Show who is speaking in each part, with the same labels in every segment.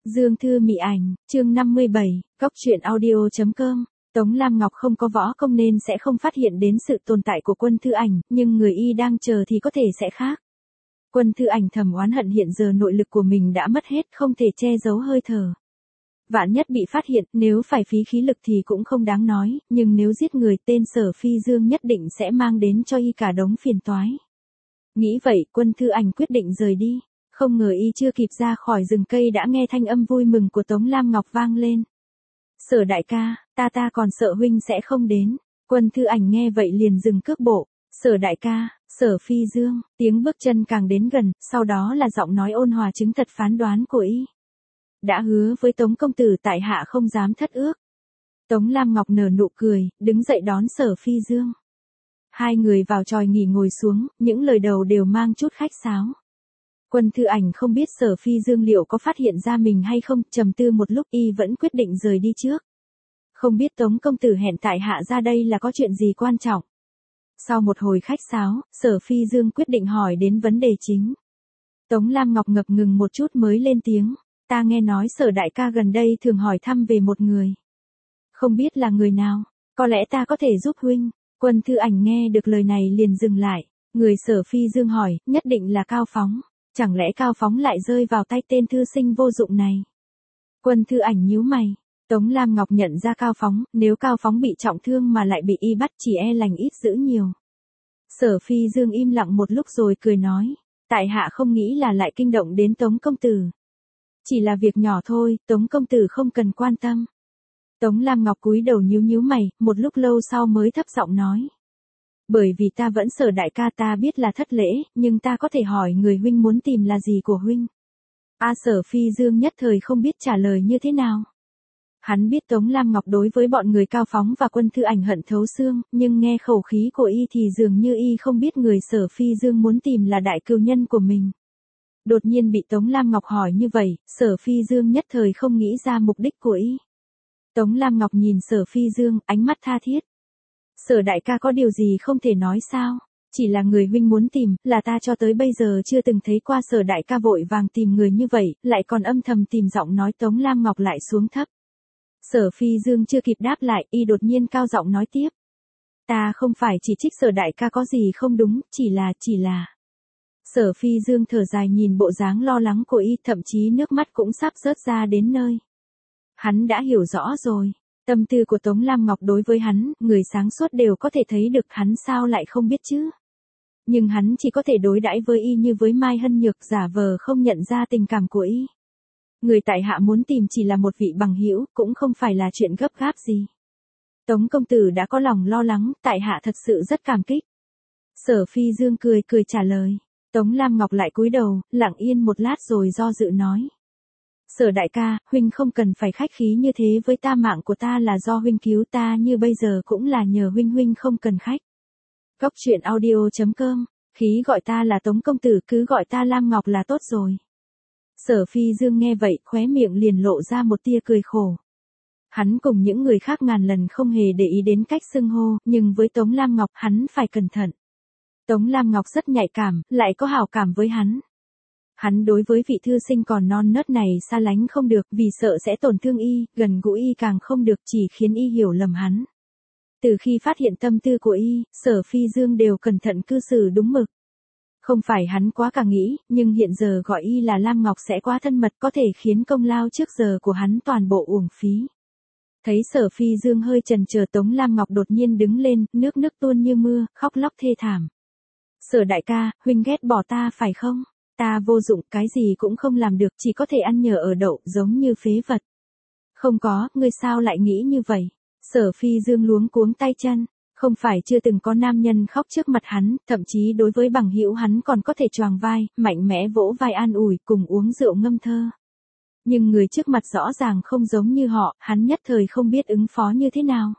Speaker 1: Dương Thư Mị Ảnh, chương 57, Góc truyện audio.com. Tống Lam Ngọc không có võ công nên sẽ không phát hiện đến sự tồn tại của Quân Thư Ảnh, nhưng người y đang chờ thì có thể sẽ khác. Quân Thư Ảnh thầm oán hận hiện giờ nội lực của mình đã mất hết, không thể che giấu hơi thở. Vạn nhất bị phát hiện, nếu phải phí khí lực thì cũng không đáng nói, nhưng nếu giết người, tên Sở Phi Dương nhất định sẽ mang đến cho y cả đống phiền toái. Nghĩ vậy, Quân Thư Ảnh quyết định rời đi. Không ngờ y chưa kịp ra khỏi rừng cây đã nghe thanh âm vui mừng của Tống Lam Ngọc vang lên. Sở đại ca, ta còn sợ huynh sẽ không đến. Quân Thư Ảnh nghe vậy liền dừng cước bộ. Sở đại ca, Sở Phi Dương, tiếng bước chân càng đến gần, sau đó là giọng nói ôn hòa chứng thật phán đoán của y. Đã hứa với Tống công tử tại hạ không dám thất ước. Tống Lam Ngọc nở nụ cười, đứng dậy đón Sở Phi Dương. Hai người vào chòi nghỉ ngồi xuống, những lời đầu đều mang chút khách sáo. Quân Thư Ảnh không biết Sở Phi Dương liệu có phát hiện ra mình hay không, trầm tư một lúc y vẫn quyết định rời đi trước. Không biết Tống công tử hẹn tại hạ ra đây là có chuyện gì quan trọng. Sau một hồi khách sáo, Sở Phi Dương quyết định hỏi đến vấn đề chính. Tống Lam Ngọc ngập ngừng một chút mới lên tiếng. Ta nghe nói Sở đại ca gần đây thường hỏi thăm về một người. Không biết là người nào, có lẽ ta có thể giúp huynh. Quân Thư Ảnh nghe được lời này liền dừng lại. Người Sở Phi Dương hỏi, nhất định là Cao Phóng. Chẳng lẽ Cao Phóng lại rơi vào tay tên thư sinh vô dụng này? Quân Thư Ảnh nhíu mày. Tống Lam Ngọc nhận ra Cao Phóng, nếu Cao Phóng bị trọng thương mà lại bị y bắt chỉ e lành ít dữ nhiều. Sở Phi Dương im lặng một lúc rồi cười nói. Tại hạ không nghĩ là lại kinh động đến Tống công tử. Chỉ là việc nhỏ thôi, Tống công tử không cần quan tâm. Tống Lam Ngọc cúi đầu nhíu mày, một lúc lâu sau mới thấp giọng nói. Bởi vì ta vẫn Sở đại ca, ta biết là thất lễ, nhưng ta có thể hỏi người huynh muốn tìm là gì của huynh. Sở Phi Dương nhất thời không biết trả lời như thế nào. Hắn biết Tống Lam Ngọc đối với bọn người Cao Phóng và Quân Thư Ảnh hận thấu xương, nhưng nghe khẩu khí của y thì dường như y không biết người Sở Phi Dương muốn tìm là đại cừu nhân của mình. Đột nhiên bị Tống Lam Ngọc hỏi như vậy, Sở Phi Dương nhất thời không nghĩ ra mục đích của y. Tống Lam Ngọc nhìn Sở Phi Dương, ánh mắt tha thiết. Sở đại ca có điều gì không thể nói sao? Chỉ là người huynh muốn tìm, là ta cho tới bây giờ chưa từng thấy qua Sở đại ca vội vàng tìm người như vậy, lại còn âm thầm tìm giọng nói. Tống Lam Ngọc lại xuống thấp. Sở Phi Dương chưa kịp đáp lại, y đột nhiên cao giọng nói tiếp. Ta không phải chỉ trích Sở đại ca có gì không đúng, chỉ là. Sở Phi Dương thở dài nhìn bộ dáng lo lắng của y, thậm chí nước mắt cũng sắp rớt ra đến nơi. Hắn đã hiểu rõ rồi. Tâm tư của Tống Lam Ngọc đối với hắn, người sáng suốt đều có thể thấy được, hắn sao lại không biết chứ. Nhưng hắn chỉ có thể đối đãi với y như với Mai Hân Nhược, giả vờ không nhận ra tình cảm của y. Người tại hạ muốn tìm chỉ là một vị bằng hữu, cũng không phải là chuyện gấp gáp gì. Tống công tử đã có lòng lo lắng, tại hạ thật sự rất cảm kích. Sở Phi Dương cười trả lời. Tống Lam Ngọc lại cúi đầu, lặng yên một lát rồi do dự nói. Sở đại ca, huynh không cần phải khách khí như thế với ta, mạng của ta là do huynh cứu ta, như bây giờ cũng là nhờ huynh không cần khách. Góc truyện audio.com, khí gọi ta là Tống công tử, cứ gọi ta Lam Ngọc là tốt rồi. Sở Phi Dương nghe vậy, khóe miệng liền lộ ra một tia cười khổ. Hắn cùng những người khác ngàn lần không hề để ý đến cách xưng hô, nhưng với Tống Lam Ngọc hắn phải cẩn thận. Tống Lam Ngọc rất nhạy cảm, lại có hảo cảm với hắn. Hắn đối với vị thư sinh còn non nớt này xa lánh không được, vì sợ sẽ tổn thương y, gần gũi y càng không được, chỉ khiến y hiểu lầm hắn. Từ khi phát hiện tâm tư của y, Sở Phi Dương đều cẩn thận cư xử đúng mực. Không phải hắn quá cả nghĩ, nhưng hiện giờ gọi y là Lam Ngọc sẽ quá thân mật, có thể khiến công lao trước giờ của hắn toàn bộ uổng phí. Thấy Sở Phi Dương hơi chần chờ, Tống Lam Ngọc đột nhiên đứng lên, nước tuôn như mưa, khóc lóc thê thảm. Sở đại ca, huynh ghét bỏ ta phải không? Ta vô dụng, cái gì cũng không làm được, chỉ có thể ăn nhờ ở đậu, giống như phế vật. Không có, ngươi sao lại nghĩ như vậy? Sở Phi Dương luống cuống tay chân, không phải chưa từng có nam nhân khóc trước mặt hắn, thậm chí đối với bằng hữu hắn còn có thể choàng vai, mạnh mẽ vỗ vai an ủi, cùng uống rượu ngâm thơ. Nhưng người trước mặt rõ ràng không giống như họ, hắn nhất thời không biết ứng phó như thế nào.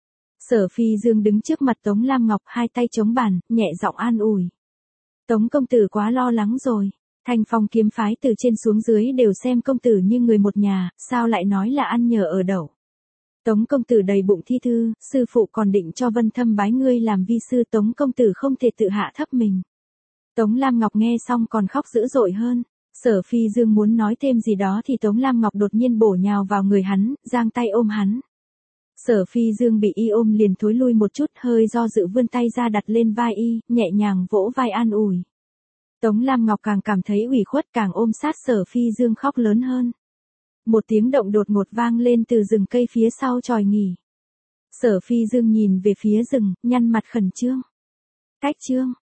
Speaker 1: Sở Phi Dương đứng trước mặt Tống Lam Ngọc, hai tay chống bàn, nhẹ giọng an ủi. Tống công tử quá lo lắng rồi. Thanh Phong kiếm phái từ trên xuống dưới đều xem công tử như người một nhà, sao lại nói là ăn nhờ ở đậu. Tống công tử đầy bụng thi thư, sư phụ còn định cho Vân Thâm bái ngươi làm vi sư, Tống công tử không thể tự hạ thấp mình. Tống Lam Ngọc nghe xong còn khóc dữ dội hơn. Sở Phi Dương muốn nói thêm gì đó thì Tống Lam Ngọc đột nhiên bổ nhào vào người hắn, giang tay ôm hắn. Sở Phi Dương bị y ôm liền thối lui một chút, hơi do dự vươn tay ra đặt lên vai y, nhẹ nhàng vỗ vai an ủi. Tống Lam Ngọc càng cảm thấy ủy khuất, càng ôm sát Sở Phi Dương khóc lớn hơn. Một tiếng động đột ngột vang lên từ rừng cây phía sau chòi nghỉ. Sở Phi Dương nhìn về phía rừng, nhăn mặt khẩn trương. Cách Trương,